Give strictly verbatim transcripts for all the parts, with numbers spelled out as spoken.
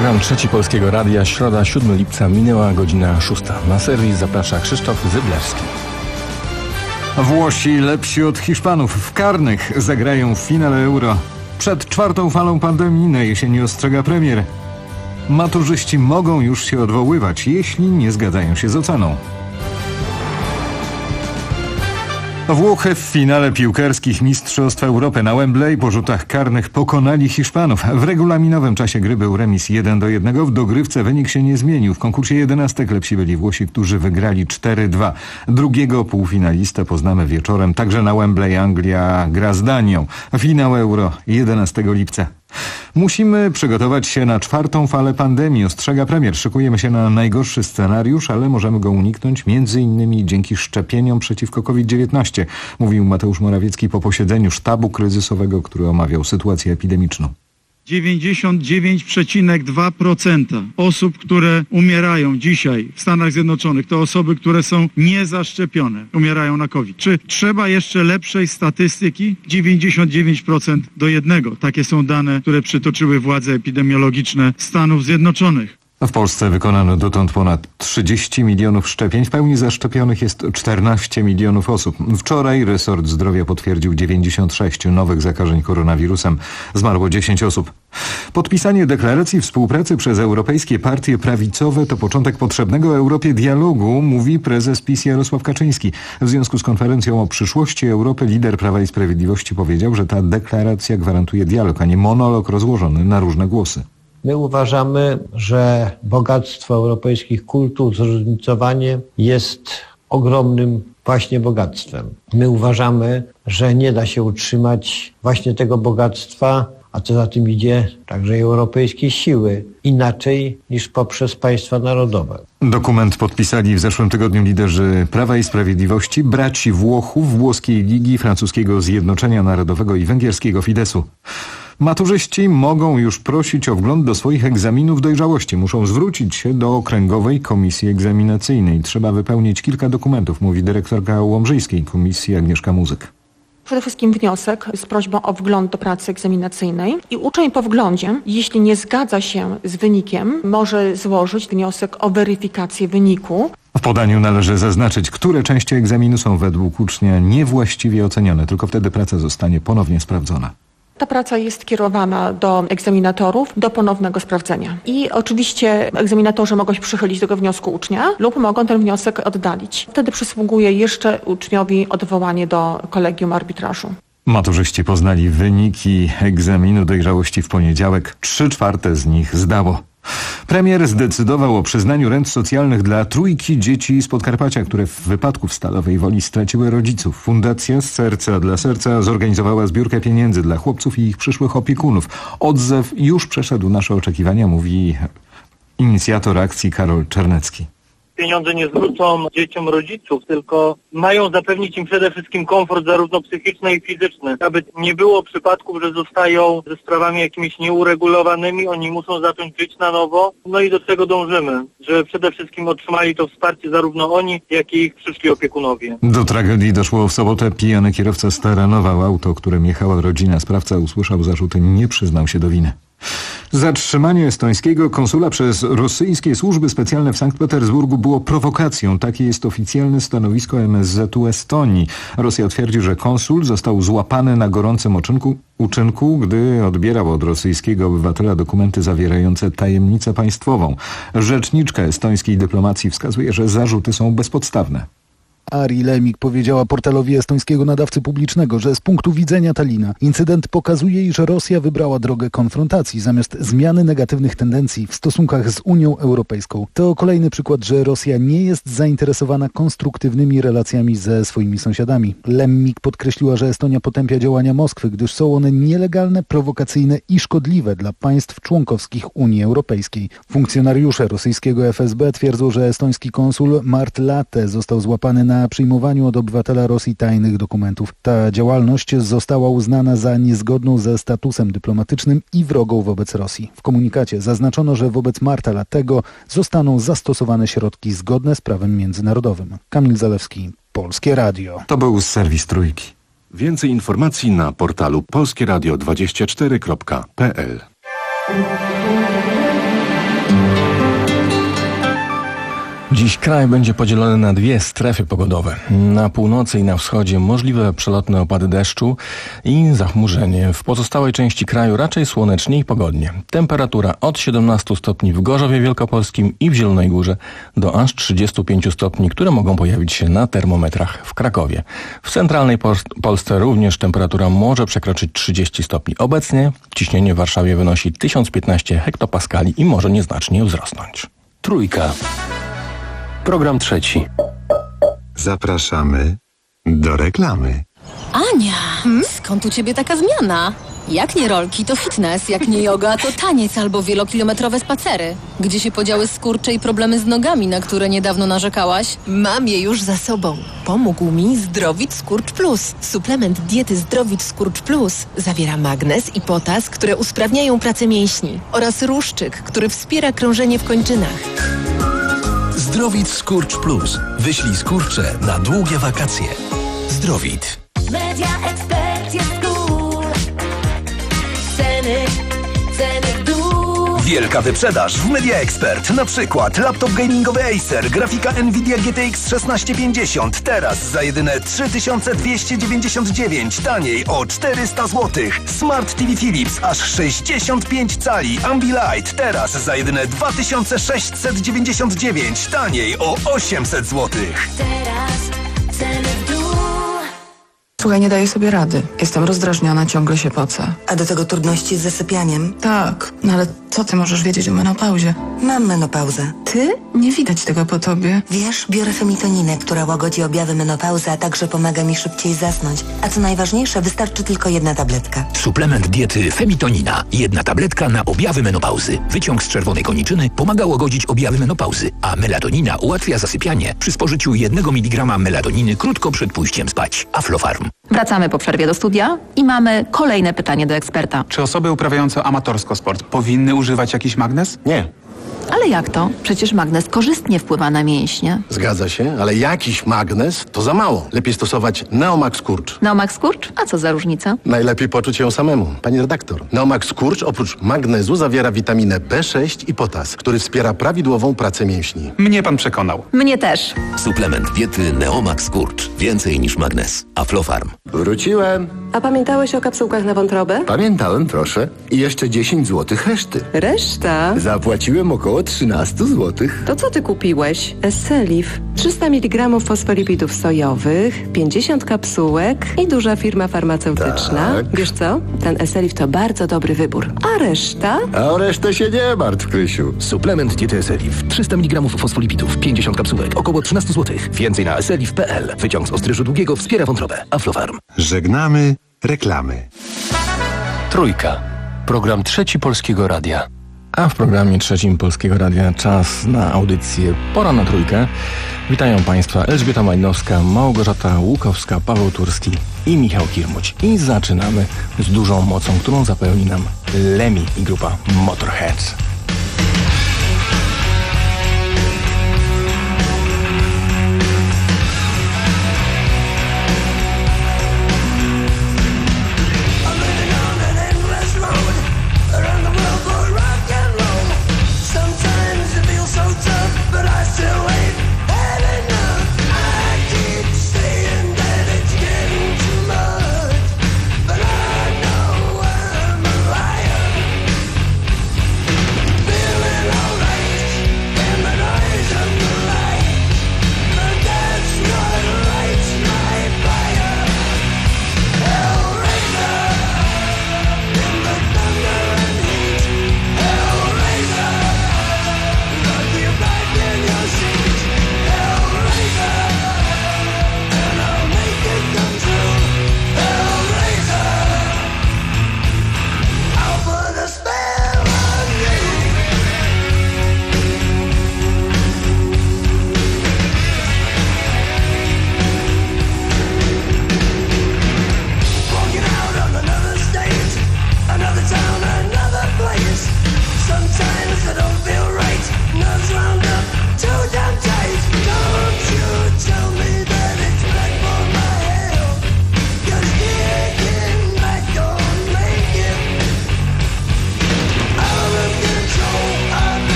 Program Trzeci Polskiego Radia, środa siódmego lipca, minęła godzina szósta. Na serwis zaprasza Krzysztof Zyblewski. Włosi lepsi od Hiszpanów w karnych zagrają w finale Euro. Przed czwartą falą pandemii na jesieni ostrzega premier. Maturzyści mogą już się odwoływać, jeśli nie zgadzają się z oceną. Włochy w finale piłkarskich Mistrzostw Europy na Wembley po rzutach karnych pokonali Hiszpanów. W regulaminowym czasie gry był remis jeden do jednego. W dogrywce wynik się nie zmienił. W konkursie jedenastek lepsi byli Włosi, którzy wygrali cztery dwa. Drugiego półfinalistę poznamy wieczorem. Także na Wembley Anglia gra z Danią. Finał Euro jedenastego lipca. Musimy przygotować się na czwartą falę pandemii, ostrzega premier. Szykujemy się na najgorszy scenariusz, ale możemy go uniknąć między innymi dzięki szczepieniom przeciwko kowid dziewiętnaście, mówił Mateusz Morawiecki po posiedzeniu sztabu kryzysowego, który omawiał sytuację epidemiczną. dziewięćdziesiąt dziewięć przecinek dwa procent osób, które umierają dzisiaj w Stanach Zjednoczonych, to osoby, które są niezaszczepione, umierają na COVID. Czy trzeba jeszcze lepszej statystyki? dziewięćdziesiąt dziewięć procent do jednego. Takie są dane, które przytoczyły władze epidemiologiczne Stanów Zjednoczonych. W Polsce wykonano dotąd ponad trzydzieści milionów szczepień. W pełni zaszczepionych jest czternaście milionów osób. Wczoraj resort zdrowia potwierdził dziewięćdziesiąt sześć nowych zakażeń koronawirusem. Zmarło dziesięć osób. Podpisanie deklaracji współpracy przez europejskie partie prawicowe to początek potrzebnego Europie dialogu, mówi prezes PiS Jarosław Kaczyński. W związku z konferencją o przyszłości Europy lider Prawa i Sprawiedliwości powiedział, że ta deklaracja gwarantuje dialog, a nie monolog rozłożony na różne głosy. My uważamy, że bogactwo europejskich kultur, zróżnicowanie jest ogromnym właśnie bogactwem. My uważamy, że nie da się utrzymać właśnie tego bogactwa, a co za tym idzie także europejskiej siły, inaczej niż poprzez państwa narodowe. Dokument podpisali w zeszłym tygodniu liderzy Prawa i Sprawiedliwości, braci Włochów, włoskiej Ligi, francuskiego Zjednoczenia Narodowego i węgierskiego Fidesu. Maturzyści mogą już prosić o wgląd do swoich egzaminów dojrzałości. Muszą zwrócić się do Okręgowej Komisji Egzaminacyjnej. Trzeba wypełnić kilka dokumentów, mówi dyrektorka Łomżyjskiej Komisji Agnieszka Muzyk. Przede wszystkim wniosek z prośbą o wgląd do pracy egzaminacyjnej i uczeń po wglądzie, jeśli nie zgadza się z wynikiem, może złożyć wniosek o weryfikację wyniku. W podaniu należy zaznaczyć, które części egzaminu są według ucznia niewłaściwie ocenione. Tylko wtedy praca zostanie ponownie sprawdzona. Ta praca jest kierowana do egzaminatorów do ponownego sprawdzenia. I oczywiście egzaminatorzy mogą się przychylić do tego wniosku ucznia lub mogą ten wniosek oddalić. Wtedy przysługuje jeszcze uczniowi odwołanie do kolegium arbitrażu. Maturzyści poznali wyniki egzaminu dojrzałości w poniedziałek. Trzy czwarte z nich zdało. Premier zdecydował o przyznaniu rent socjalnych dla trójki dzieci z Podkarpacia, które w wypadku w Stalowej Woli straciły rodziców. Fundacja Z Serca dla Serca zorganizowała zbiórkę pieniędzy dla chłopców i ich przyszłych opiekunów. Odzew już przeszedł nasze oczekiwania, mówi inicjator akcji Karol Czernecki. Pieniądze nie zwrócą dzieciom rodziców, tylko mają zapewnić im przede wszystkim komfort zarówno psychiczny i fizyczny. Aby nie było przypadków, że zostają ze sprawami jakimiś nieuregulowanymi, oni muszą zacząć żyć na nowo. No i do tego dążymy, że przede wszystkim otrzymali to wsparcie zarówno oni, jak i ich przyszli opiekunowie. Do tragedii doszło w sobotę. Pijany kierowca staranował auto, którym jechała rodzina. Sprawca usłyszał zarzuty, nie przyznał się do winy. Zatrzymanie estońskiego konsula przez rosyjskie służby specjalne w Sankt Petersburgu było prowokacją. Takie jest oficjalne stanowisko M S Z u Estonii. Rosja twierdzi, że konsul został złapany na gorącym uczynku, uczynku, gdy odbierał od rosyjskiego obywatela dokumenty zawierające tajemnicę państwową. Rzeczniczka estońskiej dyplomacji wskazuje, że zarzuty są bezpodstawne. Ari Lemik powiedziała portalowi estońskiego nadawcy publicznego, że z punktu widzenia Tallina incydent pokazuje, iż Rosja wybrała drogę konfrontacji zamiast zmiany negatywnych tendencji w stosunkach z Unią Europejską. To kolejny przykład, że Rosja nie jest zainteresowana konstruktywnymi relacjami ze swoimi sąsiadami. Lemik podkreśliła, że Estonia potępia działania Moskwy, gdyż są one nielegalne, prowokacyjne i szkodliwe dla państw członkowskich Unii Europejskiej. Funkcjonariusze rosyjskiego F S B twierdzą, że estoński konsul Mart Latte został złapany na przyjmowaniu od obywatela Rosji tajnych dokumentów. Ta działalność została uznana za niezgodną ze statusem dyplomatycznym i wrogą wobec Rosji. W komunikacie zaznaczono, że wobec Marta Lattego zostaną zastosowane środki zgodne z prawem międzynarodowym. Kamil Zalewski, Polskie Radio. To był serwis Trójki. Więcej informacji na portalu polskieradio dwadzieścia cztery kropka p l. Dziś kraj będzie podzielony na dwie strefy pogodowe. Na północy i na wschodzie możliwe przelotne opady deszczu i zachmurzenie. W pozostałej części kraju raczej słonecznie i pogodnie. Temperatura od siedemnastu stopni w Gorzowie Wielkopolskim i w Zielonej Górze do aż trzydziestu pięciu stopni, które mogą pojawić się na termometrach w Krakowie. W centralnej Polsce również temperatura może przekroczyć trzydzieści stopni. Obecnie ciśnienie w Warszawie wynosi tysiąc piętnaście hektopaskali i może nieznacznie wzrosnąć. Trójka. Program trzeci. Zapraszamy do reklamy. Ania, hmm? skąd u ciebie taka zmiana? Jak nie rolki, to fitness, jak nie yoga, to taniec albo wielokilometrowe spacery. Gdzie się podziały skurcze i problemy z nogami, na które niedawno narzekałaś? Mam je już za sobą. Pomógł mi Zdrowit Skurcz Plus. Suplement diety Zdrowit Skurcz Plus zawiera magnez i potas, które usprawniają pracę mięśni, oraz ruszczyk, który wspiera krążenie w kończynach. Zdrowit Skurcz Plus. Wyślij skurcze na długie wakacje. Zdrowit. Media Expert jest cool. Ceny, ceny w dół. Wielka wyprzedaż w Media Expert. Na przykład laptop gamingowy Acer, grafika Nvidia G T X szesnaście pięćdziesiąt. Teraz za jedyne trzy tysiące dwieście dziewięćdziesiąt dziewięć. Taniej o czterysta złotych. Smart T V Philips aż sześćdziesiąt pięć cali. Ambilight teraz za jedyne dwa tysiące sześćset dziewięćdziesiąt dziewięć. Taniej o osiemset złotych. Teraz ceny w dół. Słuchaj, nie daję sobie rady. Jestem rozdrażniona, ciągle się pocę. A do tego trudności z zasypianiem? Tak, no ale co ty możesz wiedzieć o menopauzie? Mam menopauzę. Ty? Nie widać tego po tobie. Wiesz, biorę femitoninę, która łagodzi objawy menopauzy, a także pomaga mi szybciej zasnąć. A co najważniejsze, wystarczy tylko jedna tabletka. Suplement diety Femitonina. Jedna tabletka na objawy menopauzy. Wyciąg z czerwonej koniczyny pomaga łagodzić objawy menopauzy, a melatonina ułatwia zasypianie przy spożyciu jednego miligrama melatoniny krótko przed pójściem spać. Aflofarm. Wracamy po przerwie do studia i mamy kolejne pytanie do eksperta. Czy osoby uprawiające amatorsko sport powinny używać jakiś magnez? Nie. Ale jak to? Przecież magnez korzystnie wpływa na mięśnie. Zgadza się, ale jakiś magnez to za mało. Lepiej stosować Neomax Skurcz. Neomax Skurcz? A co za różnica? Najlepiej poczuć ją samemu, pani redaktor. Neomax Skurcz oprócz magnezu zawiera witaminę B sześć i potas, który wspiera prawidłową pracę mięśni. Mnie pan przekonał. Mnie też. Suplement diety Neomax Skurcz. Więcej niż magnez. Aflofarm. Wróciłem. A pamiętałeś o kapsułkach na wątrobę? Pamiętałem, proszę. I jeszcze dziesięć złotych reszty. Reszta? Zapłaciłem około trzynaście złotych. To co ty kupiłeś? Esselif. trzysta miligramów fosfolipidów sojowych, pięćdziesiąt kapsułek i duża firma farmaceutyczna. Tak. Wiesz co? Ten Esselif to bardzo dobry wybór. A reszta? A o resztę się nie martw, Krysiu. Suplement diety Esselif. trzysta miligramów fosfolipidów, pięćdziesiąt kapsułek, około trzynaście złotych. Więcej na esselif kropka p l. Wyciąg z ostryżu długiego wspiera wątrobę. Aflofarm. Żegnamy reklamy. Trójka. Program trzeci Polskiego Radia. A w programie trzecim Polskiego Radia czas na audycję Pora na Trójkę. Witają Państwa Elżbieta Majnowska, Małgorzata Łukowska, Paweł Turski i Michał Kirmuć. I zaczynamy z dużą mocą, którą zapełni nam Lemmy i grupa Motorhead.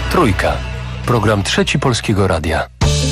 Trójka. Program Trzeci Polskiego Radia.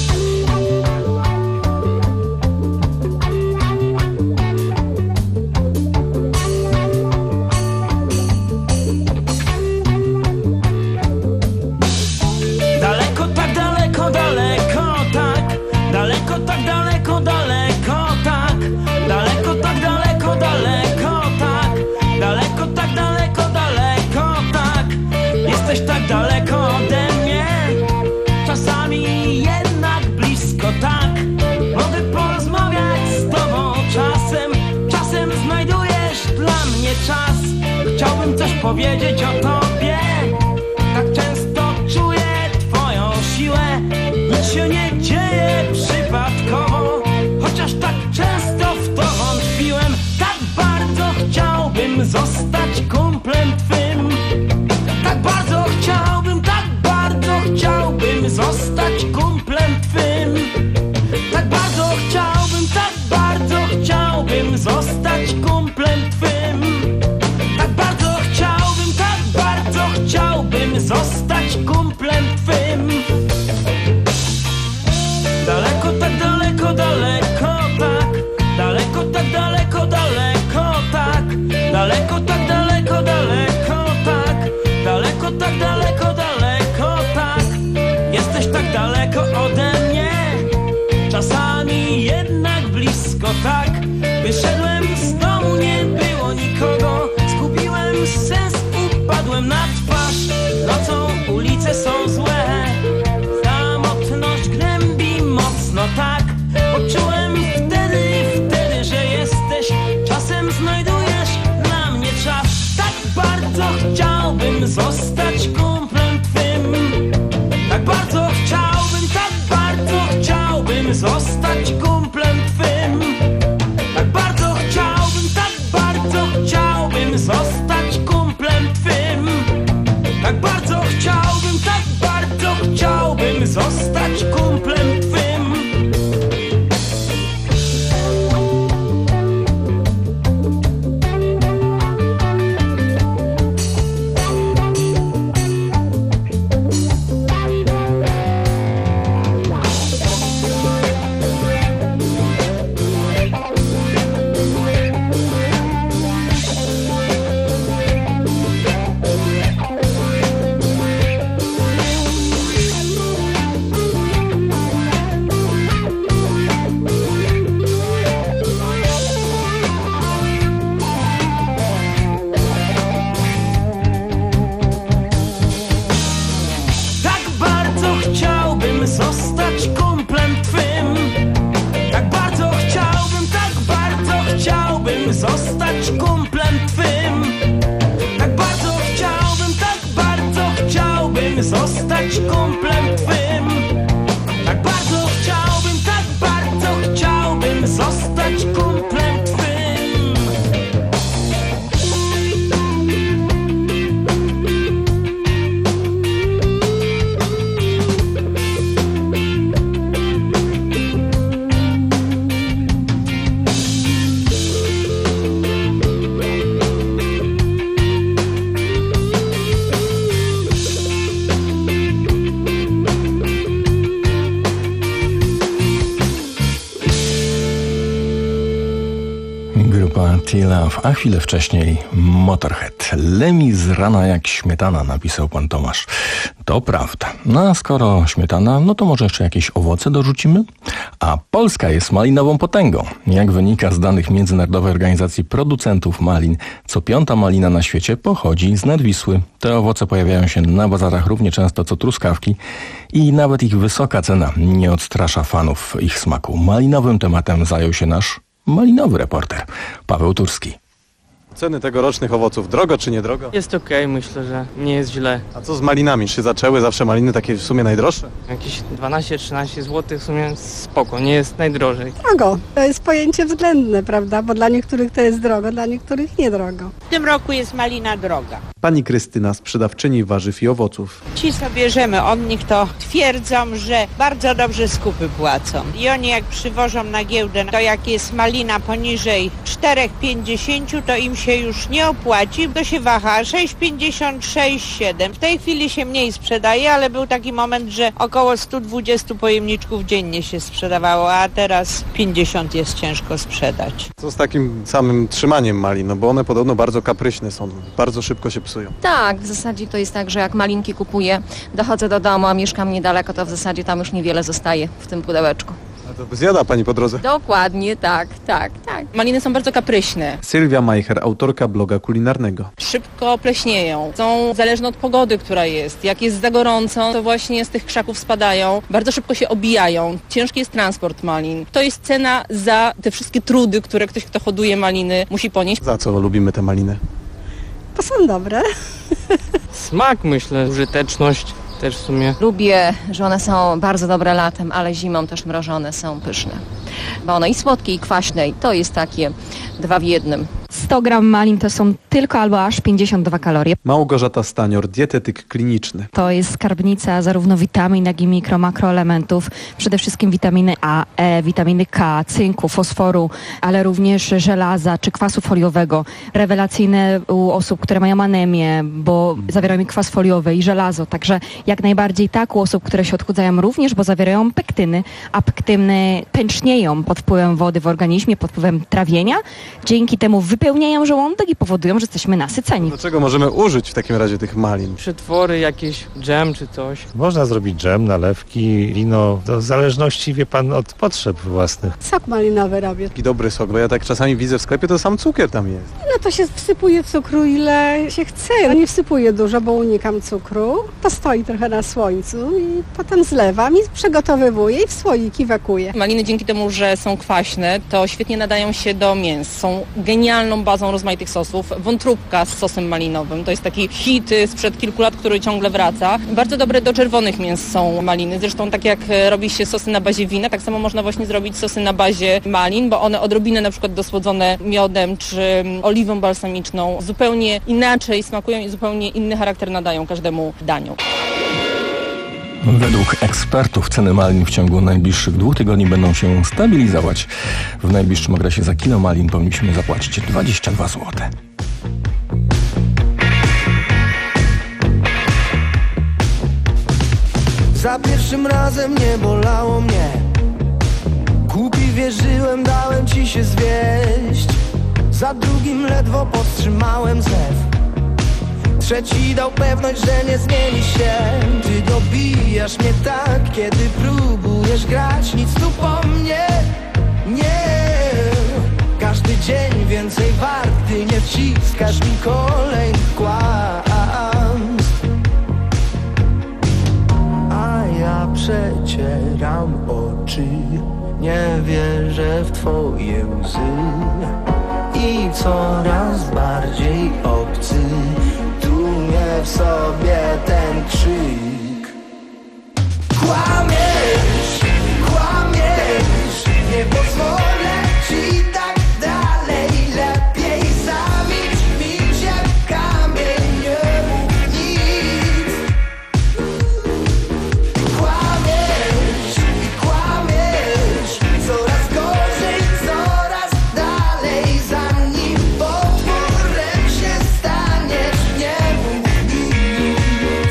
Daleko, tak daleko, daleko, tak. Daleko, tak daleko, daleko, tak. Daleko, tak daleko, daleko, tak. Daleko, tak daleko, daleko, tak. Jesteś tak daleko ode mnie. Czasami jednak blisko, tak. Mogę porozmawiać z tobą czasem. Czasem znajdujesz dla mnie czas. Chciałbym coś powiedzieć o tobie. Tak często czuję twoją siłę. Nic się nie dzieje przypadkowo. Chociaż tak często w to wątpiłem. Tak bardzo chciałbym zostać kumplem twym. Tak bardzo chciałbym, tak bardzo chciałbym zostać kumplem twym. Tak bardzo chciałbym, tak bardzo chciałbym zostać kumplem twym. Tak bardzo chciałbym, tak bardzo chciałbym zostać kumplem twym. Daleko, tak daleko, daleko, tak. Daleko, tak daleko, daleko, tak. Daleko, tak daleko, daleko, tak. Daleko, tak daleko, daleko, tak. Jesteś tak daleko ode mnie. Czasami jednak blisko, tak. Wyszedłem z domu, nie było nikogo. Zgubiłem sens, upadłem na twarz. Nocą ulice są złe. Samotność gnębi mocno, tak. Poczułem wtedy, wtedy, że jesteś. Czasem znajdujesz dla mnie czas. Tak bardzo chciałbym zostać kumplem twym. Tak bardzo chciałbym, tak bardzo chciałbym zostać kumplem twym. Tak bardzo chciałbym, tak bardzo chciałbym zostać kumplem twym. Tak bardzo chciałbym, tak bardzo chciałbym zostać kumplem twym. Zostać kumplem twym. Tak bardzo chciałbym, tak bardzo chciałbym zostać kumplem twym. Tak bardzo chciałbym, tak bardzo chciałbym zostać kumplem twym. Tak bardzo chciałbym, tak bardzo chciałbym zostać kumplem twym. T-Love, a chwilę wcześniej Motorhead. Lemmy z rana jak śmietana, napisał pan Tomasz. To prawda. No a skoro śmietana, no to może jeszcze jakieś owoce dorzucimy? A Polska jest malinową potęgą. Jak wynika z danych Międzynarodowej Organizacji Producentów Malin, co piąta malina na świecie pochodzi z Nadwisły. Te owoce pojawiają się na bazarach równie często co truskawki i nawet ich wysoka cena nie odstrasza fanów ich smaku. Malinowym tematem zajął się nasz malinowy reporter Paweł Turski. Ceny tegorocznych owoców, drogo czy niedrogo? Jest okej, okay, myślę, że nie jest źle. A co z malinami? Czy się zaczęły zawsze maliny takie w sumie najdroższe? Jakieś dwanaście trzynaście złotych w sumie spoko, nie jest najdrożej. Drogo, to jest pojęcie względne, prawda? Bo dla niektórych to jest drogo, dla niektórych niedrogo. W tym roku jest malina droga. Pani Krystyna, sprzedawczyni warzyw i owoców. Ci, co bierzemy od nich, to twierdzą, że bardzo dobrze skupy płacą. I oni jak przywożą na giełdę, to jak jest malina poniżej cztery pięćdziesiąt, to im się się już nie opłaci, to się waha sześć pięćdziesiąt, sześć siedem. W tej chwili się mniej sprzedaje, ale był taki moment, że około sto dwadzieścia pojemniczków dziennie się sprzedawało, a teraz pięćdziesiąt jest ciężko sprzedać. Co z takim samym trzymaniem malin? No bo one podobno bardzo kapryśne są, bardzo szybko się psują. Tak, w zasadzie to jest tak, że jak malinki kupuję, dochodzę do domu, a mieszkam niedaleko, to w zasadzie tam już niewiele zostaje w tym pudełeczku. A to zjada pani po drodze? Dokładnie, tak, tak, tak. Maliny są bardzo kapryśne. Sylwia Majcher, autorka bloga kulinarnego. Szybko pleśnieją. Są zależne od pogody, która jest. Jak jest za gorąco, to właśnie z tych krzaków spadają. Bardzo szybko się obijają. Ciężki jest transport malin. To jest cena za te wszystkie trudy, które ktoś, kto hoduje maliny, musi ponieść. Za co lubimy te maliny? To są dobre. Smak, myślę, użyteczność też w sumie. Lubię, że one są bardzo dobre latem, ale zimą też mrożone są pyszne. Bo one i słodkie, i kwaśne, i to jest takie dwa w jednym. sto gram malin to są tylko albo aż pięćdziesiąt dwa kalorie. Małgorzata Stanior, dietetyk kliniczny. To jest skarbnica zarówno witamin, jak i mikro, makroelementów. Przede wszystkim witaminy A, E, witaminy K, cynku, fosforu, ale również żelaza czy kwasu foliowego. Rewelacyjne u osób, które mają anemię, bo zawierają i kwas foliowy i żelazo. Także jak najbardziej tak u osób, które się odchudzają również, bo zawierają pektyny, a pektyny pęcznieją pod wpływem wody w organizmie, pod wpływem trawienia. Dzięki temu wypełniają żołądek i powodują, że jesteśmy nasyceni. Dlaczego możemy użyć w takim razie tych malin? Przetwory, jakieś dżem czy coś. Można zrobić dżem, nalewki, wino, to w zależności, wie pan, od potrzeb własnych. Sok malinowy robię. Taki dobry sok, bo ja tak czasami widzę w sklepie, to sam cukier tam jest. No to się wsypuje cukru ile się chce. Ja nie wsypuję dużo, bo unikam cukru. To stoi trochę na słońcu i potem zlewam i przygotowywuję i w słoiki wakuję. Maliny dzięki temu, że są kwaśne, to świetnie nadają się do mięs. Są genialną bazą rozmaitych sosów. Wątróbka z sosem malinowym. To jest taki hit sprzed kilku lat, który ciągle wraca. Bardzo dobre do czerwonych mięs są maliny. Zresztą tak jak robi się sosy na bazie wina, tak samo można właśnie zrobić sosy na bazie malin, bo one odrobinę na przykład dosłodzone miodem czy oliwą balsamiczną zupełnie inaczej smakują i zupełnie inny charakter nadają każdemu daniu. Według ekspertów ceny malin w ciągu najbliższych dwóch tygodni będą się stabilizować. W najbliższym okresie za kilo malin powinniśmy zapłacić dwadzieścia dwa złote. Za pierwszym razem nie bolało mnie. Głupi wierzyłem, dałem ci się zwieść. Za drugim ledwo powstrzymałem zew. Trzeci dał pewność, że nie zmieni się. Ty dobijasz mnie tak, kiedy próbujesz grać. Nic tu po mnie, nie. Każdy dzień więcej wart, gdy nie wciskasz mi kolejnych kłamstw. A ja przecieram oczy, nie wierzę w twoje łzy. I coraz bardziej obcy tłumie w sobie ten krzyk. Kłamiesz, kłamiesz, nie pozwolę ci tak dalej. Lepiej zamilcz, milcz jak kamień, nie mów nic. Kłamiesz i kłamiesz, coraz gorzej, coraz dalej. Zanim potworem się staniesz, nie mów nic.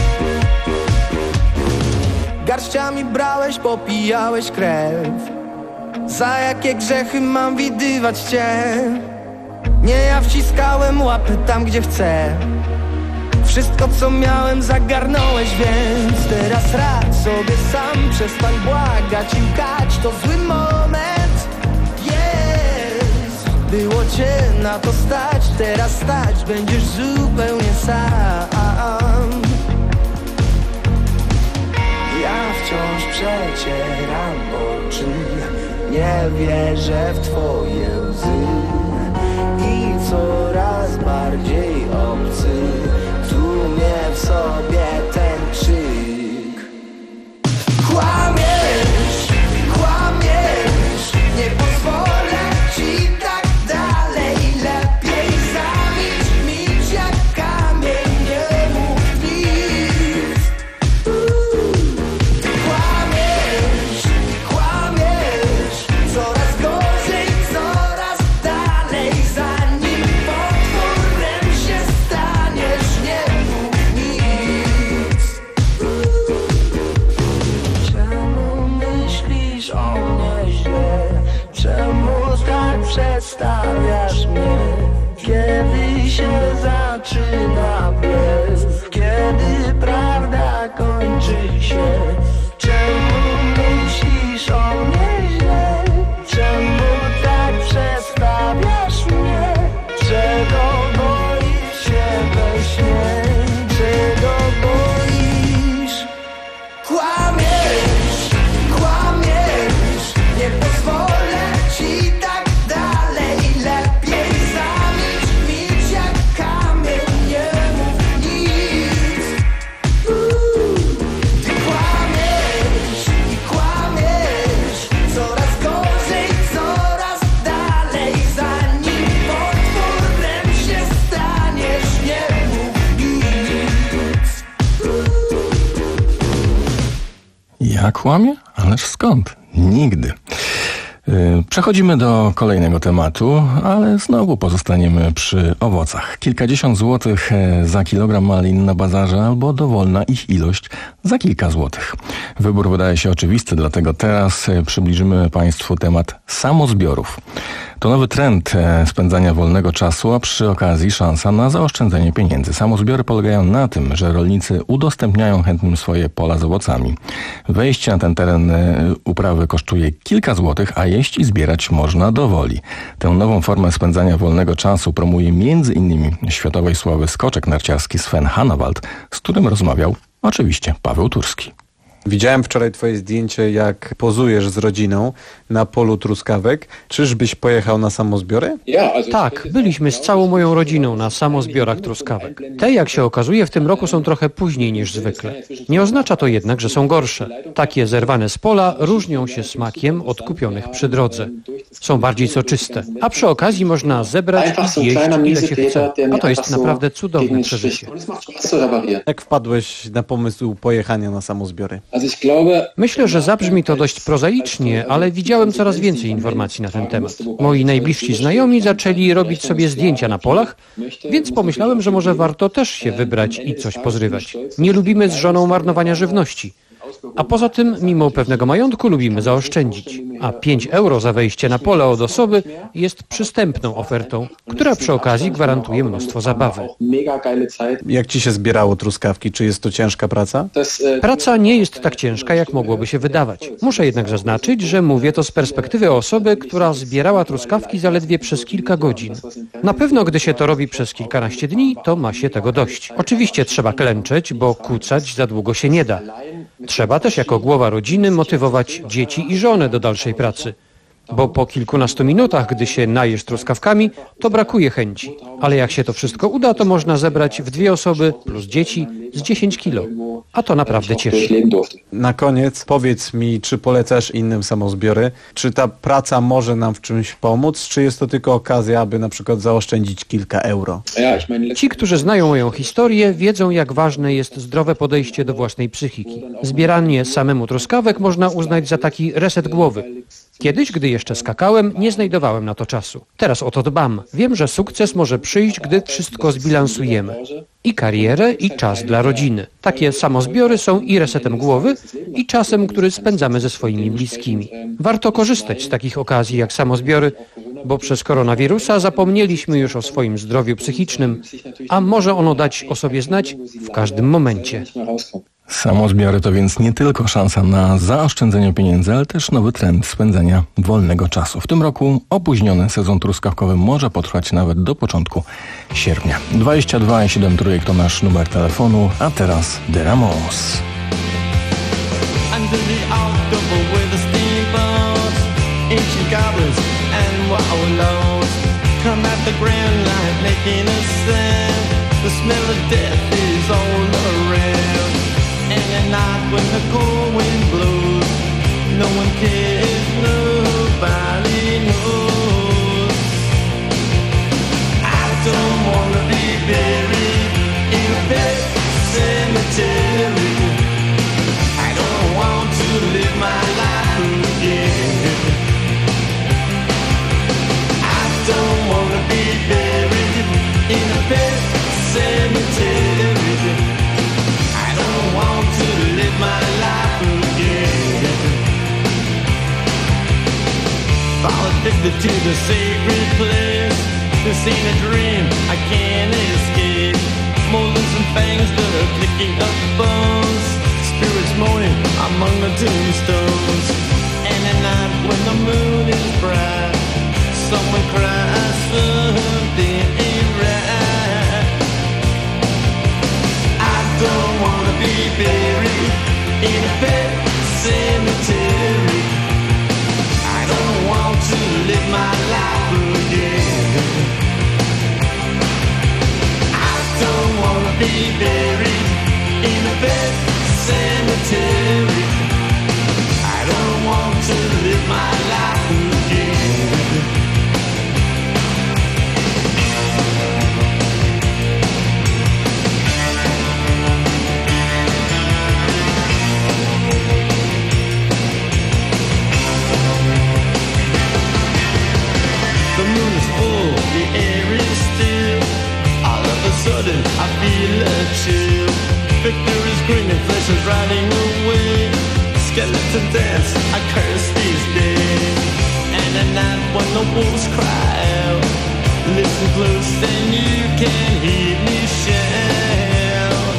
Garściami brałeś, popijałeś krew. Za jakie grzechy mam widywać cię? Nie ja wciskałem łapy tam, gdzie chcę. Wszystko, co miałem, zagarnąłeś, więc teraz radź sobie sam. Przestań błagać i łkać, to zły moment jest. Było cię na to stać, teraz stać będziesz zupełnie sam. Ja wciąż przecieram oczy, nie wierzę w twoje łzy. I coraz bardziej obcy tłumie w sobie ten krzyk. Kłamiesz, kłamiesz, nie pozwolę ci tak dalej. Lepiej zamilcz, milcz jak kamień, nie mów nic. Ty kłamiesz, kłamiesz, coraz gorzej, coraz dalej. Zanim Ja kłamię? Ależ skąd? Nigdy. Przechodzimy do kolejnego tematu, ale znowu pozostaniemy przy owocach. Kilkadziesiąt złotych za kilogram malin na bazarze albo dowolna ich ilość za kilka złotych. Wybór wydaje się oczywisty, dlatego teraz przybliżymy Państwu temat samozbiorów. To nowy trend spędzania wolnego czasu, a przy okazji szansa na zaoszczędzenie pieniędzy. Samozbiory polegają na tym, że rolnicy udostępniają chętnym swoje pola z owocami. Wejście na ten teren uprawy kosztuje kilka złotych, a jeść i zbierać można dowoli. Tę nową formę spędzania wolnego czasu promuje między innymi światowej sławy skoczek narciarski Sven Hannawald, z którym rozmawiał oczywiście Paweł Turski. Widziałem wczoraj twoje zdjęcie, jak pozujesz z rodziną na polu truskawek. Czyżbyś pojechał na samozbiory? Tak, byliśmy z całą moją rodziną na samozbiorach truskawek. Te, jak się okazuje, w tym roku są trochę później niż zwykle. Nie oznacza to jednak, że są gorsze. Takie zerwane z pola różnią się smakiem od kupionych przy drodze. Są bardziej soczyste, a przy okazji można zebrać i zjeść ile się chce. A to jest naprawdę cudowne przeżycie. Jak wpadłeś na pomysł pojechania na samozbiory? Myślę, że zabrzmi to dość prozaicznie, ale widziałem coraz więcej informacji na ten temat. Moi najbliżsi znajomi zaczęli robić sobie zdjęcia na polach, więc pomyślałem, że może warto też się wybrać i coś pozrywać. Nie lubimy z żoną marnowania żywności. A poza tym, mimo pewnego majątku, lubimy zaoszczędzić. A pięć euro za wejście na pole od osoby jest przystępną ofertą, która przy okazji gwarantuje mnóstwo zabawy. Jak ci się zbierało truskawki? Czy jest to ciężka praca? Praca nie jest tak ciężka, jak mogłoby się wydawać. Muszę jednak zaznaczyć, że mówię to z perspektywy osoby, która zbierała truskawki zaledwie przez kilka godzin. Na pewno, gdy się to robi przez kilkanaście dni, to ma się tego dość. Oczywiście trzeba klęczeć, bo kucać za długo się nie da. Trzeba też jako głowa rodziny motywować dzieci i żonę do dalszej pracy. Bo po kilkunastu minutach, gdy się najesz truskawkami, to brakuje chęci. Ale jak się to wszystko uda, to można zebrać w dwie osoby plus dzieci z dziesięć kilo. A to naprawdę cieszy. Na koniec powiedz mi, czy polecasz innym samozbiory? Czy ta praca może nam w czymś pomóc? Czy jest to tylko okazja, aby na przykład zaoszczędzić kilka euro? Ci, którzy znają moją historię, wiedzą, jak ważne jest zdrowe podejście do własnej psychiki. Zbieranie samemu truskawek można uznać za taki reset głowy. Kiedyś, gdy jeszcze skakałem, nie znajdowałem na to czasu. Teraz o to dbam. Wiem, że sukces może przyjść, gdy wszystko zbilansujemy. I karierę, i czas dla rodziny. Takie samozbiory są i resetem głowy, i czasem, który spędzamy ze swoimi bliskimi. Warto korzystać z takich okazji jak samozbiory, bo przez koronawirusa zapomnieliśmy już o swoim zdrowiu psychicznym, a może ono dać o sobie znać w każdym momencie. Samozbiory to więc nie tylko szansa na zaoszczędzenie pieniędzy, ale też nowy trend spędzania wolnego czasu. W tym roku opóźniony sezon truskawkowy może potrwać nawet do początku sierpnia. dwadzieścia dwa siedem trójek to nasz numer telefonu, a teraz The Ramones. Night when the cold wind blows, no one cares, nobody knows. I don't wanna be buried in a pet cemetery. I don't want to live my life again. I don't wanna be buried in a pet cemetery. My life again. Fall addicted to the sacred place. This ain't a dream I can't escape. Molding some fangs that are picking up bones. Spirits moaning among the tombstones. And at night when the moon is bright, someone cries something ain't right. I don't wanna be buried in a pet cemetery. I don't want to live my life again. I don't want to be buried in a pet cemetery. I don't want to live my life again. shield. Victory's grinning, flesh is riding away. Skeleton dance, I curse these days. And at night when the wolves cry out, listen close and you can hear me shout.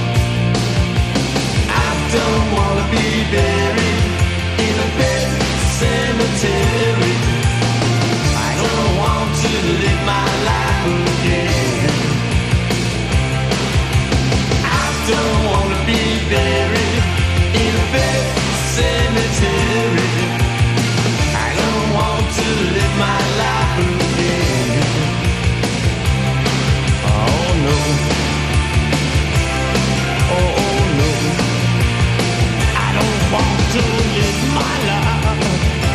I don't wanna be buried in a pet cemetery. I don't want to live my life again. I don't wanna be buried in a pet cemetery. I don't want to live my life again. Oh no. Oh, oh no. I don't want to live my life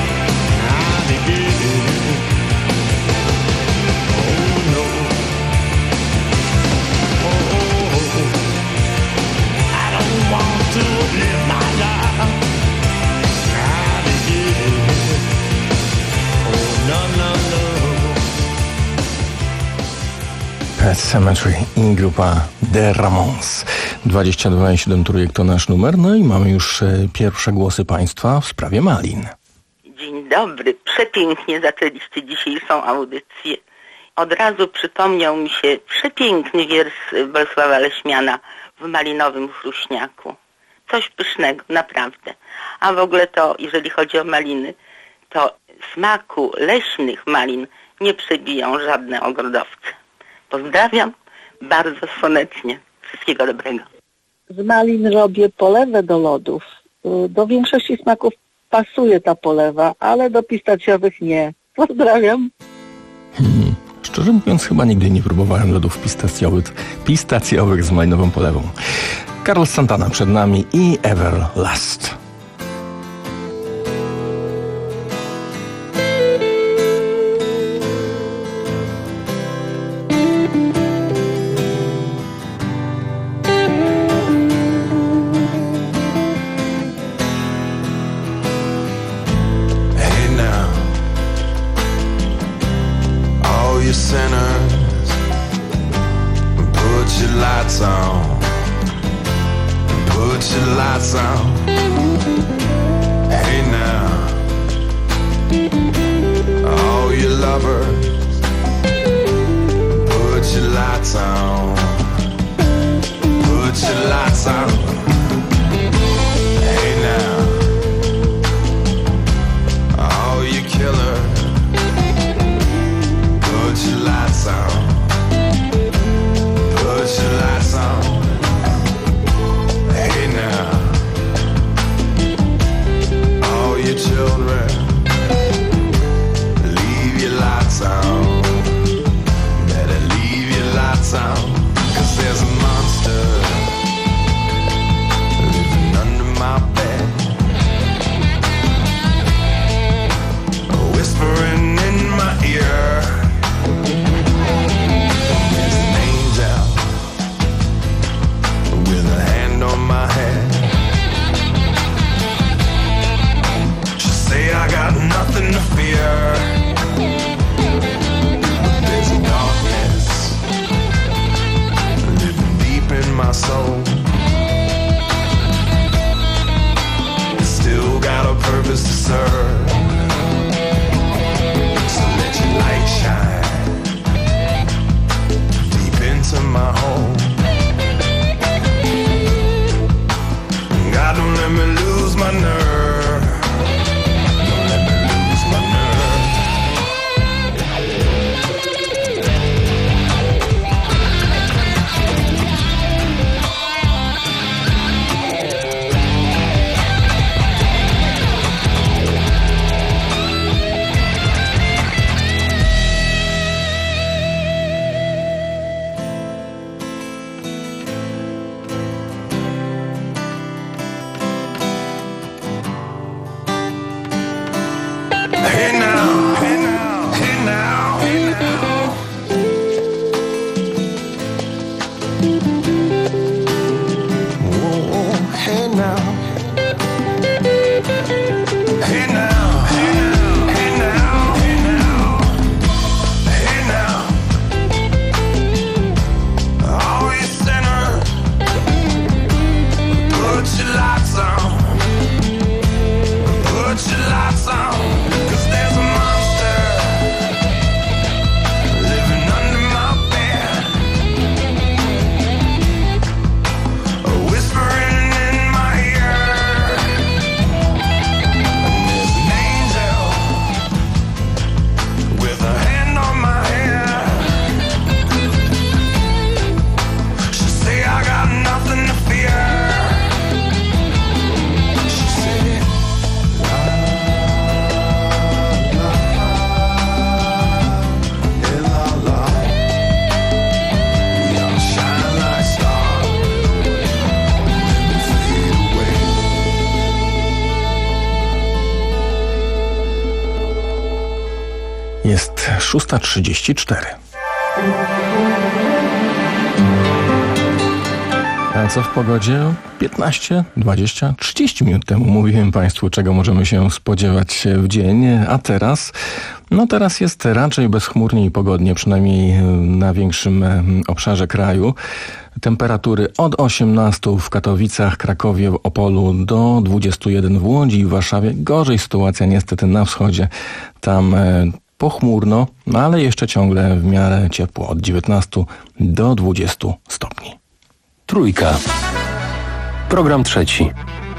again. Oh no. Oh, oh, oh. I don't want to live my life again. Oh no, no, no. Pet Sematary i grupa The Ramones. dwadzieścia dwa i siedem trójek to nasz numer, no i mamy już e, pierwsze głosy państwa w sprawie malin. Dzień dobry, przepięknie zaczęliście dzisiejszą audycję. Od razu przypomniał mi się przepiękny wiersz Bolesława Leśmiana w Malinowym Chruśniaku. Coś pysznego, naprawdę. A w ogóle to, jeżeli chodzi o maliny, to smaku leśnych malin nie przebiją żadne ogrodowce. Pozdrawiam bardzo słonecznie. Wszystkiego dobrego. Z malin robię polewę do lodów. Do większości smaków pasuje ta polewa, ale do pistacjowych nie. Pozdrawiam. Hmm. Szczerze mówiąc, chyba nigdy nie próbowałem lodów pistacjowych, pistacjowych z malinową polewą. Carlos Santana przed nami i Everlast. Jest szósta trzydzieści cztery. A co w pogodzie? piętnaście, dwadzieścia, trzydzieści minut temu mówiłem Państwu, czego możemy się spodziewać w dzień, a teraz? No teraz jest raczej bezchmurnie i pogodnie, przynajmniej na większym obszarze kraju. Temperatury od osiemnastu w Katowicach, Krakowie, Opolu do dwudziestu jeden w Łodzi i w Warszawie. Gorzej sytuacja niestety na wschodzie. Tam pochmurno, ale jeszcze ciągle w miarę ciepło od dziewiętnastu do dwudziestu stopni. Trójka. Program trzeci.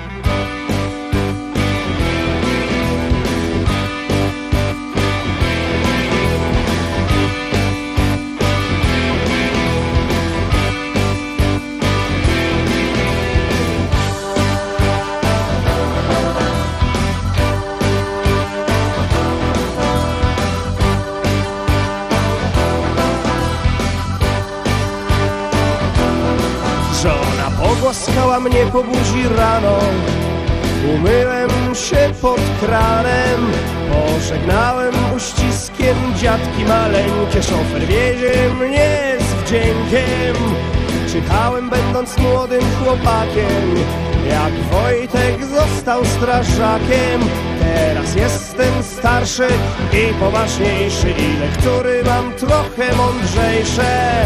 Pogłaskała mnie po buzi rano, umyłem się pod kranem, pożegnałem uściskiem dziadki maleńkie, szofer wiezie mnie z wdziękiem. Czytałem będąc młodym chłopakiem, jak Wojtek został strażakiem. Teraz jestem starszy i poważniejszy i lektury mam trochę mądrzejsze.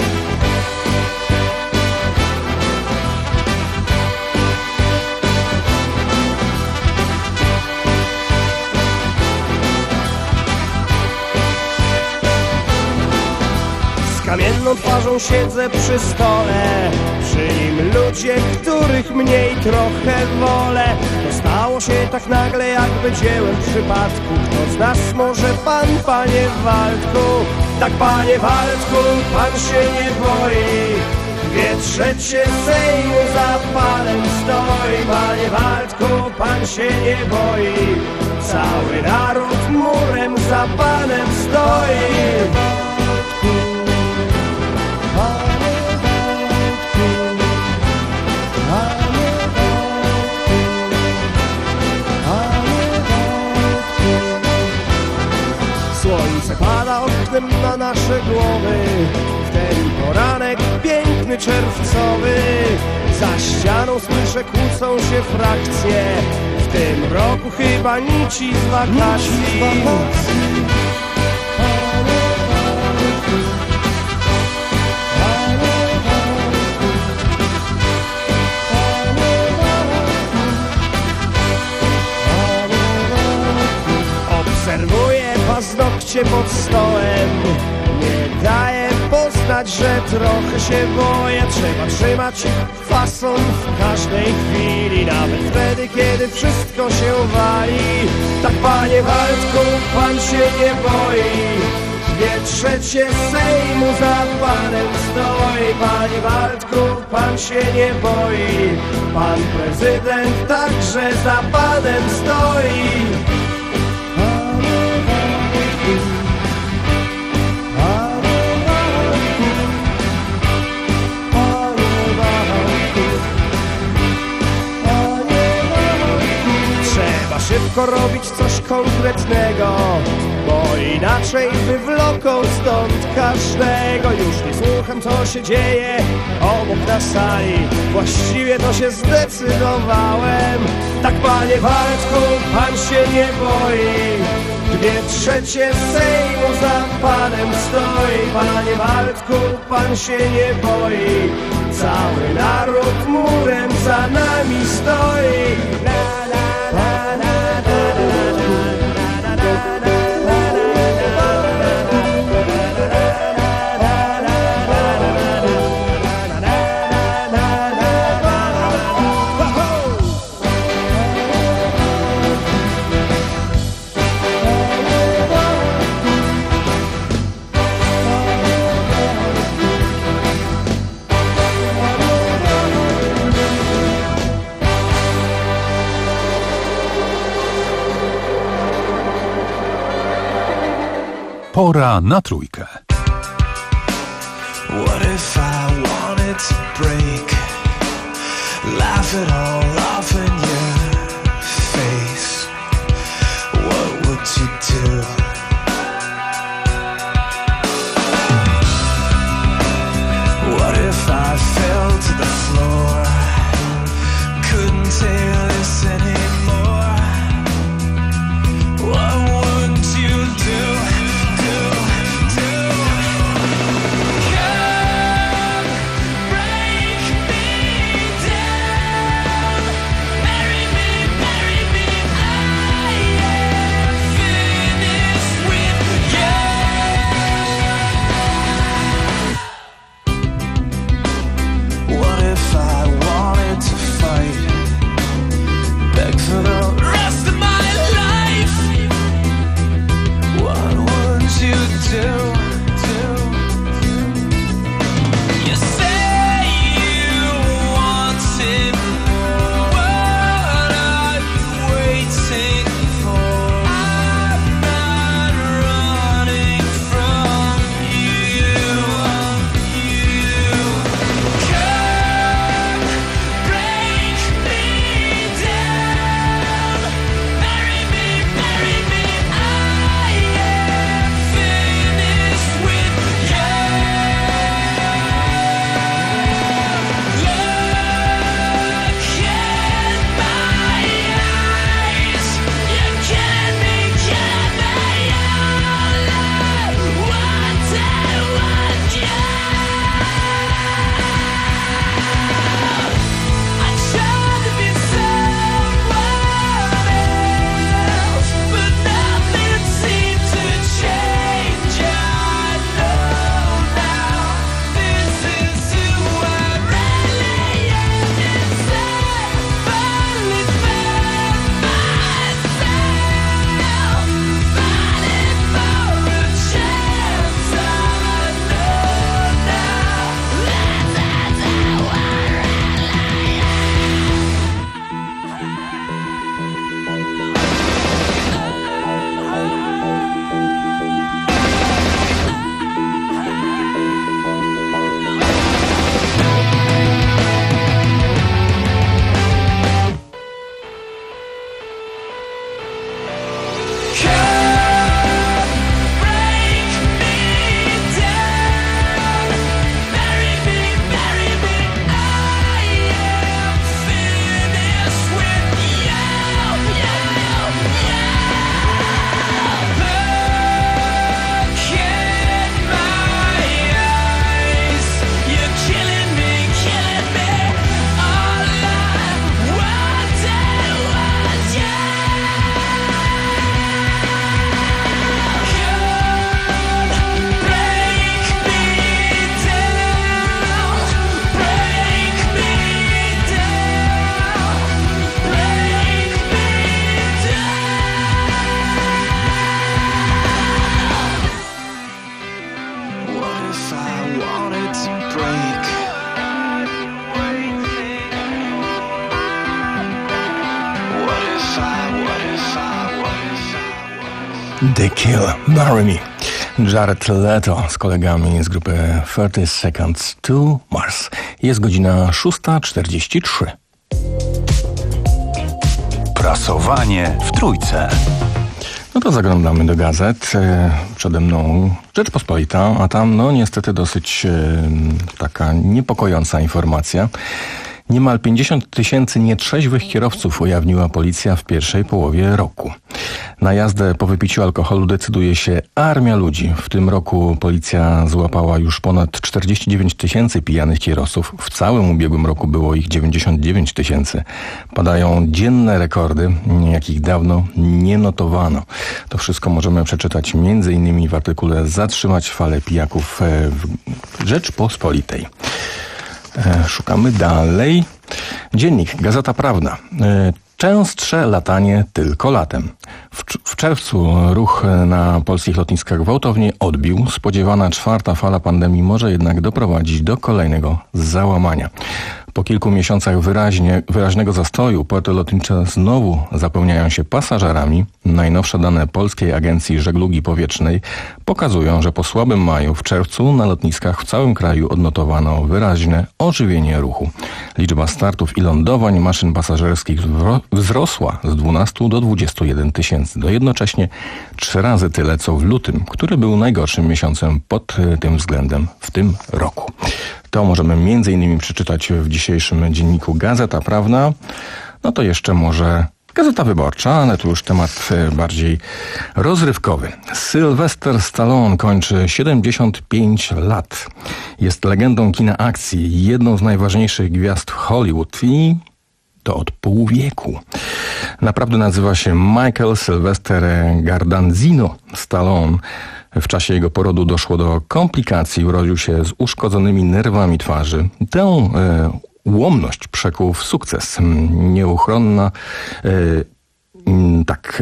Kamienną twarzą siedzę przy stole, przy nim ludzie, których mniej trochę wolę. To stało się tak nagle, jakby dziełem przypadku. Kto z nas może pan, panie Waldku? Tak, panie Waldku, pan się nie boi. Dwie trzecie Sejmu za panem stoi. Panie Waldku, pan się nie boi. Cały naród murem za panem stoi. Słońce pada oknem na nasze głowy, w ten poranek piękny czerwcowy. Za ścianą słyszę, kłócą się frakcje, w tym roku chyba nici z wakacji. Obserwuję paznokcie pod stołem, nie daję poznać, że trochę się boję. Trzeba trzymać fason w każdej chwili, nawet wtedy, kiedy wszystko się wali. Tak, panie Waldku, pan się nie boi. Dwie trzecie Sejmu za panem stoi. Panie Waldku, pan się nie boi. Pan prezydent także za panem stoi. Szybko robić coś konkretnego, bo inaczej wywloką stąd każdego. Już nie słucham, co się dzieje obok na sali, właściwie to się zdecydowałem. Tak, panie Waldku, pan się nie boi. Dwie trzecie Sejmu za panem stoi. Panie Waldku, pan się nie boi. Cały naród murem za nami stoi. La, la, la, la. Pora na trójkę. What if I wanted to break? Laugh it all off in your face. What would you do? The Kill, Bury Me. Jared Leto z kolegami z grupy thirty Seconds to Mars. Jest godzina szósta czterdzieści trzy. Prasowanie w Trójce. No to zaglądamy do gazet. Przede mną Rzeczpospolita, a tam no niestety dosyć taka niepokojąca informacja. Niemal pięćdziesiąt tysięcy nietrzeźwych kierowców ujawniła policja w pierwszej połowie roku. Na jazdę po wypiciu alkoholu decyduje się armia ludzi. W tym roku policja złapała już ponad czterdzieści dziewięć tysięcy pijanych kierowców. W całym ubiegłym roku było ich dziewięćdziesiąt dziewięć tysięcy. Padają dzienne rekordy, jakich dawno nie notowano. To wszystko możemy przeczytać między innymi w artykule Zatrzymać falę pijaków w Rzeczpospolitej. Szukamy dalej. Dziennik, Gazeta Prawna. Częstsze latanie tylko latem. W, w czerwcu ruch na polskich lotniskach gwałtownie odbił. Spodziewana czwarta fala pandemii może jednak doprowadzić do kolejnego załamania. Po kilku miesiącach wyraźnie, wyraźnego zastoju porty lotnicze znowu zapełniają się pasażerami. Najnowsze dane Polskiej Agencji Żeglugi Powietrznej pokazują, że po słabym maju w czerwcu na lotniskach w całym kraju odnotowano wyraźne ożywienie ruchu. Liczba startów i lądowań maszyn pasażerskich wzrosła z dwunastu do dwudziestu jeden tysięcy. Do jednocześnie trzy razy tyle co w lutym, który był najgorszym miesiącem pod tym względem w tym roku. To możemy między innymi przeczytać w dzisiejszym dzienniku Gazeta Prawna. No to jeszcze może Gazeta Wyborcza, ale tu już temat bardziej rozrywkowy. Sylwester Stallone kończy siedemdziesiąt pięć lat. Jest legendą kina akcji, jedną z najważniejszych gwiazd w Hollywood i to od pół wieku. Naprawdę nazywa się Michael Sylvester Gardanzino Stallone. W czasie jego porodu doszło do komplikacji, urodził się z uszkodzonymi nerwami twarzy. Tę e, ułomność przekuł w sukces. Nieuchronna, e, tak,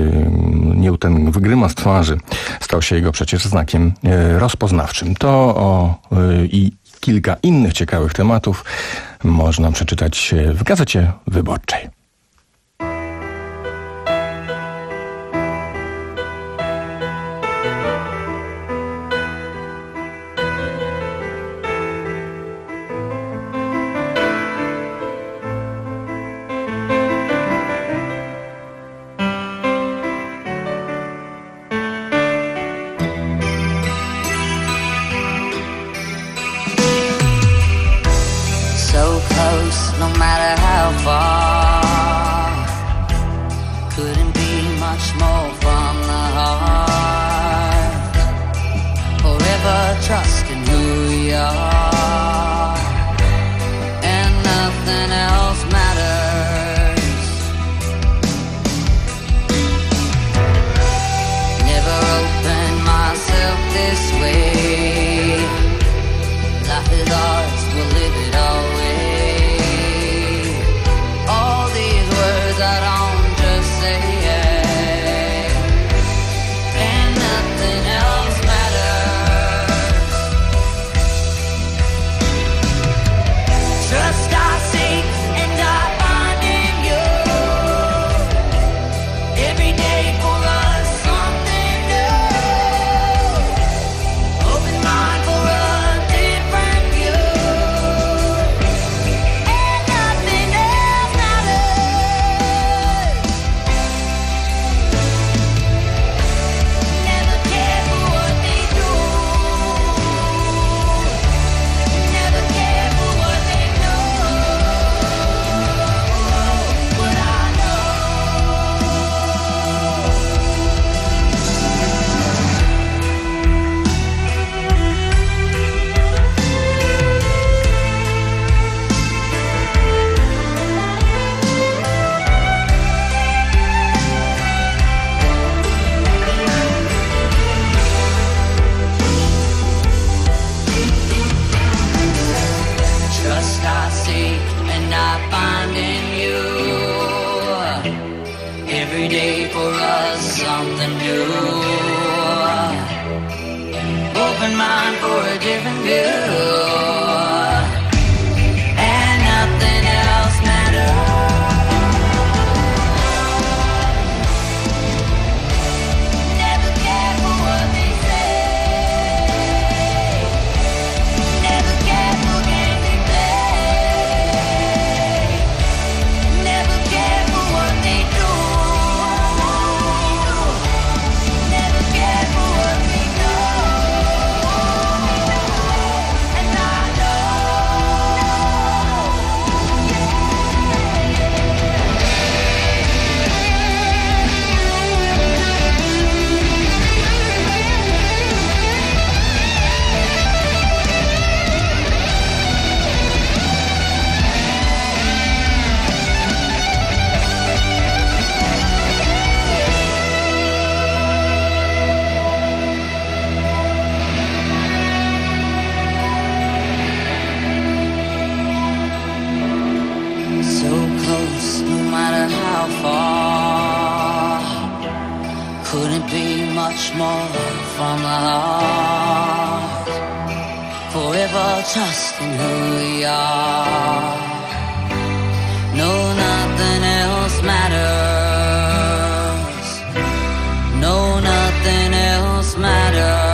e, nie ten wygrymas twarzy stał się jego przecież znakiem e, rozpoznawczym. To o, e, i kilka innych ciekawych tematów można przeczytać w Gazecie Wyborczej. Never matter how far, couldn't be much more from the heart. Forever trusting who we are. No, nothing else matters. No, nothing else matters.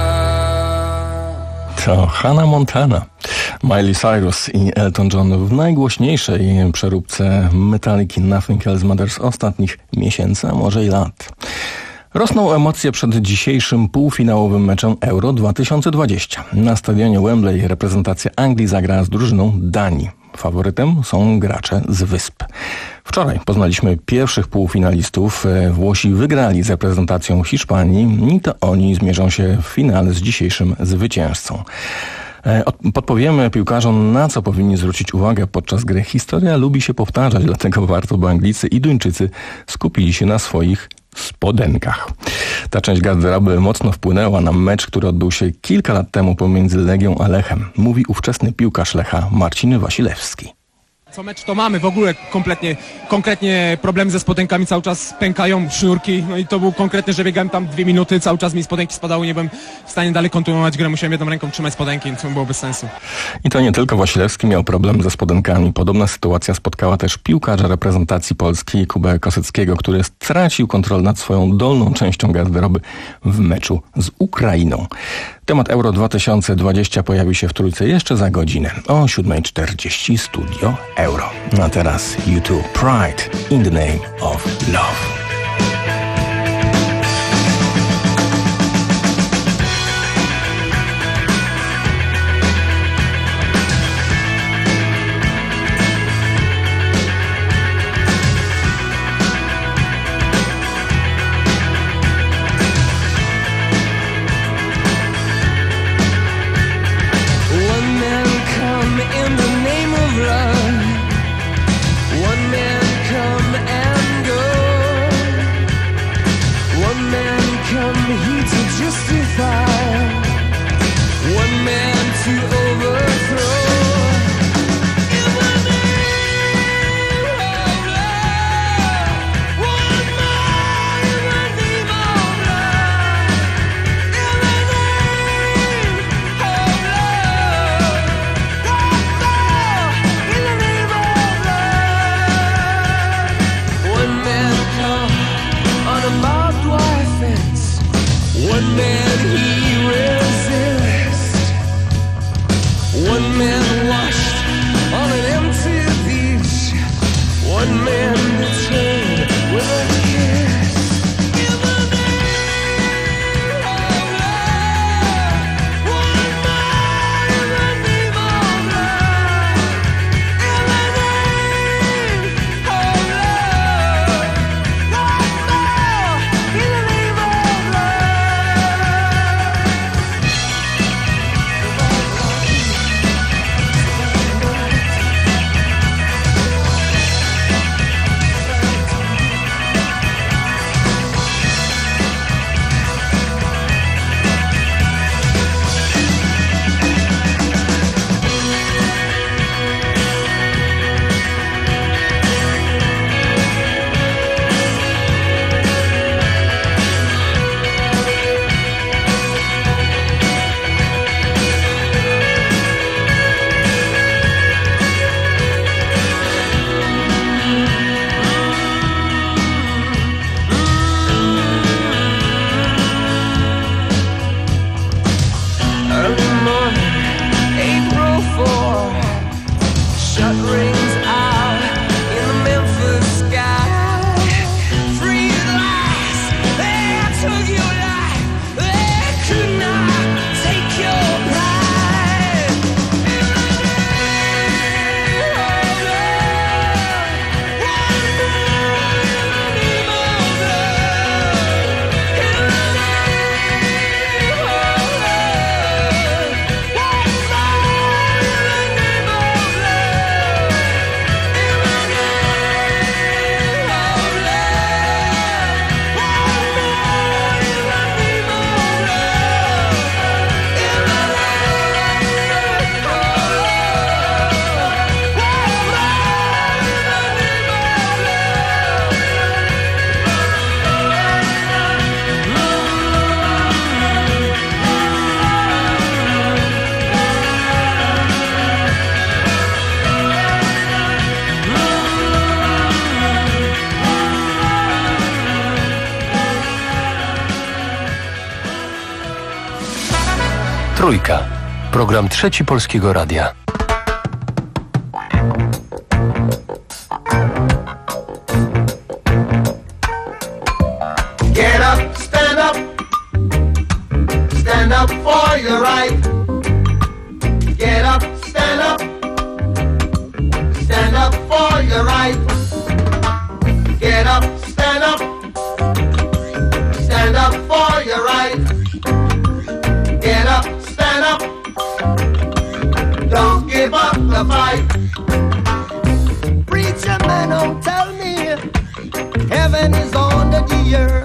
To Hannah Montana, Miley Cyrus i Elton John w najgłośniejszej przeróbce Metallicy Nothing Else Matters ostatnich miesięcy, a może i lat. Rosną emocje przed dzisiejszym półfinałowym meczem Euro dwa tysiące dwadzieścia. Na stadionie Wembley reprezentacja Anglii zagra z drużyną Danii. Faworytem są gracze z Wysp. Wczoraj poznaliśmy pierwszych półfinalistów. Włosi wygrali z reprezentacją Hiszpanii i to oni zmierzą się w finale z dzisiejszym zwycięzcą. Podpowiemy piłkarzom, na co powinni zwrócić uwagę podczas gry. Historia lubi się powtarzać, dlatego warto, by Anglicy i Duńczycy skupili się na swoich spodenkach. Ta część garderoby mocno wpłynęła na mecz, który odbył się kilka lat temu pomiędzy Legią a Lechem. Mówi ówczesny piłkarz Lecha Marcin Wasilewski. Co mecz to mamy w ogóle kompletnie, konkretnie problemy ze spodenkami, cały czas pękają sznurki, no i to był konkretny, że biegałem tam dwie minuty, cały czas mi spodenki spadały, nie byłem w stanie dalej kontynuować grę, musiałem jedną ręką trzymać spodenki, to było bez sensu. I to nie tylko Wasilewski miał problem ze spodenkami. Podobna sytuacja spotkała też piłkarza reprezentacji Polski Kubę Koseckiego, który stracił kontrolę nad swoją dolną częścią garderoby w meczu z Ukrainą. Temat Euro dwa tysiące dwadzieścia pojawi się w Trójce jeszcze za godzinę. O siódma czterdzieści Studio Euro. A teraz U two Pride in the Name of Love. One man come and go. Trójka. Program Trzeci Polskiego Radia. Get up, stand up, stand up for your right. Get up, stand up, stand up for your right. Get up, stand up, stand up for your right. Get up, stand up, don't give up the fight. Preacher man, don't tell me heaven is under the earth.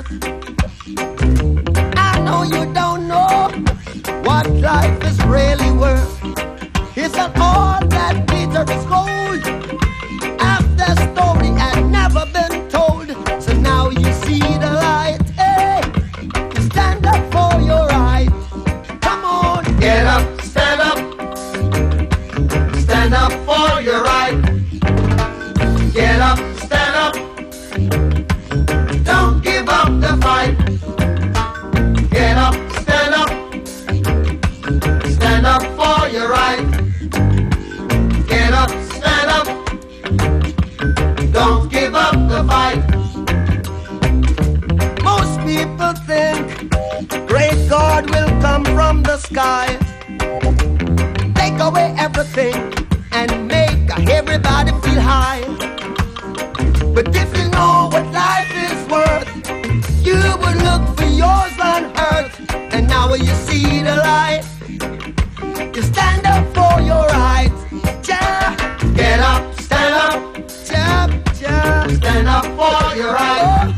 I know you don't know what life is really worth. Isn't all that glitter is gold? Half the story had never been told. So now you see the light. Hey, stand up for your right. Come on, get up, stand up, stand up for your right. Get up, stand up, don't give up the fight. Get up, stand up, stand up for your right. Get up, stand up, don't give up the fight. Most people think great God will come from the sky, take away everything and make everybody feel high. But if you know what life is worth, you would look for yours on earth. And now you see the light, you stand up for your rights. Yeah. Get up, stand up, yeah, yeah. Stand up for your rights.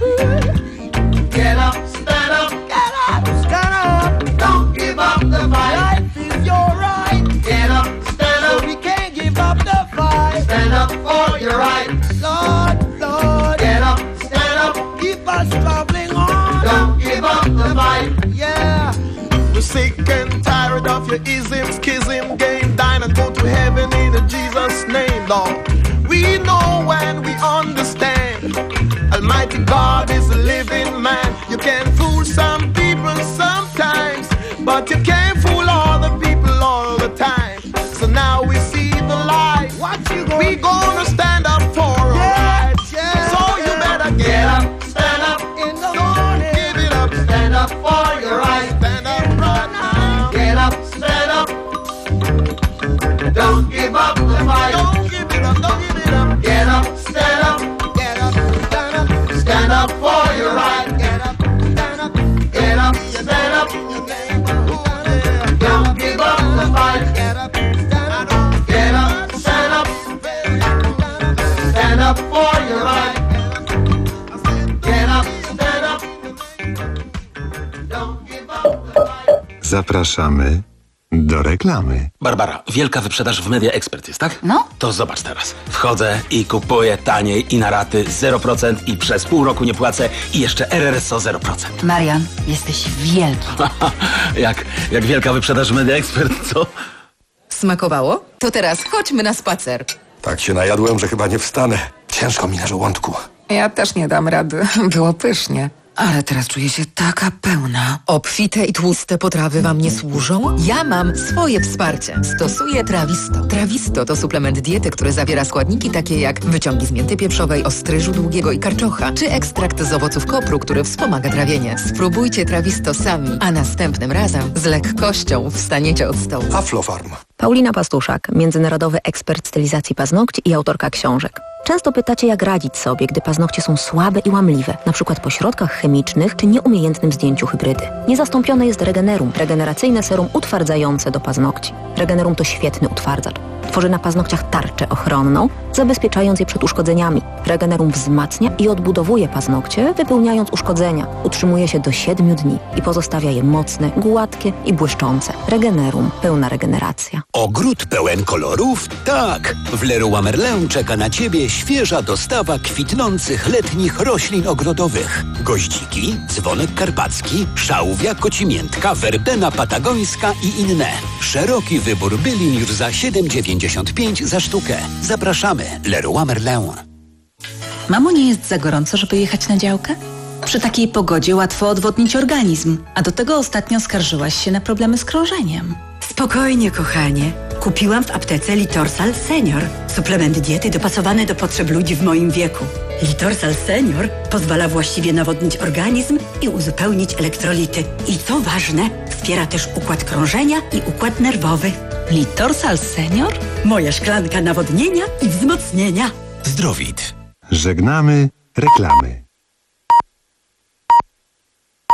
Get up, stand up, get up, stand up. Don't give up the fight. Life is your right. Get up, stand up. We can't give up the fight. Stand up for your right. Lord, Lord. Get up, stand up. Keep us traveling on. Don't give up the fight. Yeah. We're sick and tired of your ism, schism, game, dine and go to heaven in Jesus' name, Lord. We know when we understand Almighty God is a living man. You can fool some people sometimes, but you can't fool all the people all the time. So now we see the light. What you gonna we gonna stand up for our yeah, rights. Yeah, so you yeah. better get, get up, up, stand up in the morning. Give it up, stand up for your right. Stand up right now. Get up, stand up. Don't give up the fight. Don't give it up, don't give it up. Get up, stand up. Get up, stand up. Stand up for your right. Get up, stand up. Get up, stand up. Don't give up the fight. Get up, stand up. Get up, stand up. Stand up for your right. Get up, stand up. Don't give up the fight. Zapraszamy do reklamy. Barbara, wielka wyprzedaż w Media Expert jest, tak? No. To zobacz teraz. Wchodzę i kupuję taniej i na raty zero procent i przez pół roku nie płacę i jeszcze R R S O zero procent. Marian, jesteś wielki. jak, jak wielka wyprzedaż w Media Expert, co? Smakowało? To teraz chodźmy na spacer. Tak się najadłem, że chyba nie wstanę. Ciężko mi na żołądku. Ja też nie dam rady. Było pysznie. Ale teraz czuję się taka pełna. Obfite i tłuste potrawy wam nie służą? Ja mam swoje wsparcie. Stosuję Trawisto. Trawisto to suplement diety, który zawiera składniki takie jak wyciągi z mięty pieprzowej, ostryżu długiego i karczocha, czy ekstrakt z owoców kopru, który wspomaga trawienie. Spróbujcie Trawisto sami, a następnym razem z lekkością wstaniecie od stołu. Aflofarm. Paulina Pastuszak, międzynarodowy ekspert stylizacji paznokci i autorka książek. Często pytacie, jak radzić sobie, gdy paznokcie są słabe i łamliwe, na przykład po środkach chemicznych czy nieumiejętnym zdjęciu hybrydy. Niezastąpione jest Regenerum, regeneracyjne serum utwardzające do paznokci. Regenerum to świetny utwardzacz. Tworzy na paznokciach tarczę ochronną, zabezpieczając je przed uszkodzeniami. Regenerum wzmacnia i odbudowuje paznokcie, wypełniając uszkodzenia. Utrzymuje się do siedmiu dni i pozostawia je mocne, gładkie i błyszczące. Regenerum. Pełna regeneracja. Ogród pełen kolorów? Tak! W Leroy Merlin czeka na Ciebie świeża dostawa kwitnących letnich roślin ogrodowych. Goździki, dzwonek karpacki, szałwia, kocimiętka, werbena patagońska i inne. Szeroki wybór bylin już za siedem dziewięćdziesiąt pięć za sztukę. Zapraszamy. Leroy Merlin. Mamo, nie jest za gorąco, żeby jechać na działkę? Przy takiej pogodzie łatwo odwodnić organizm, a do tego ostatnio skarżyłaś się na problemy z krążeniem. Spokojnie, kochanie. Kupiłam w aptece Litorsal Senior. Suplement diety dopasowany do potrzeb ludzi w moim wieku. Litorsal Senior pozwala właściwie nawodnić organizm i uzupełnić elektrolity. I co ważne, wspiera też układ krążenia i układ nerwowy. Litorsal Senior? Moja szklanka nawodnienia i wzmocnienia. Zdrowit. Żegnamy reklamy.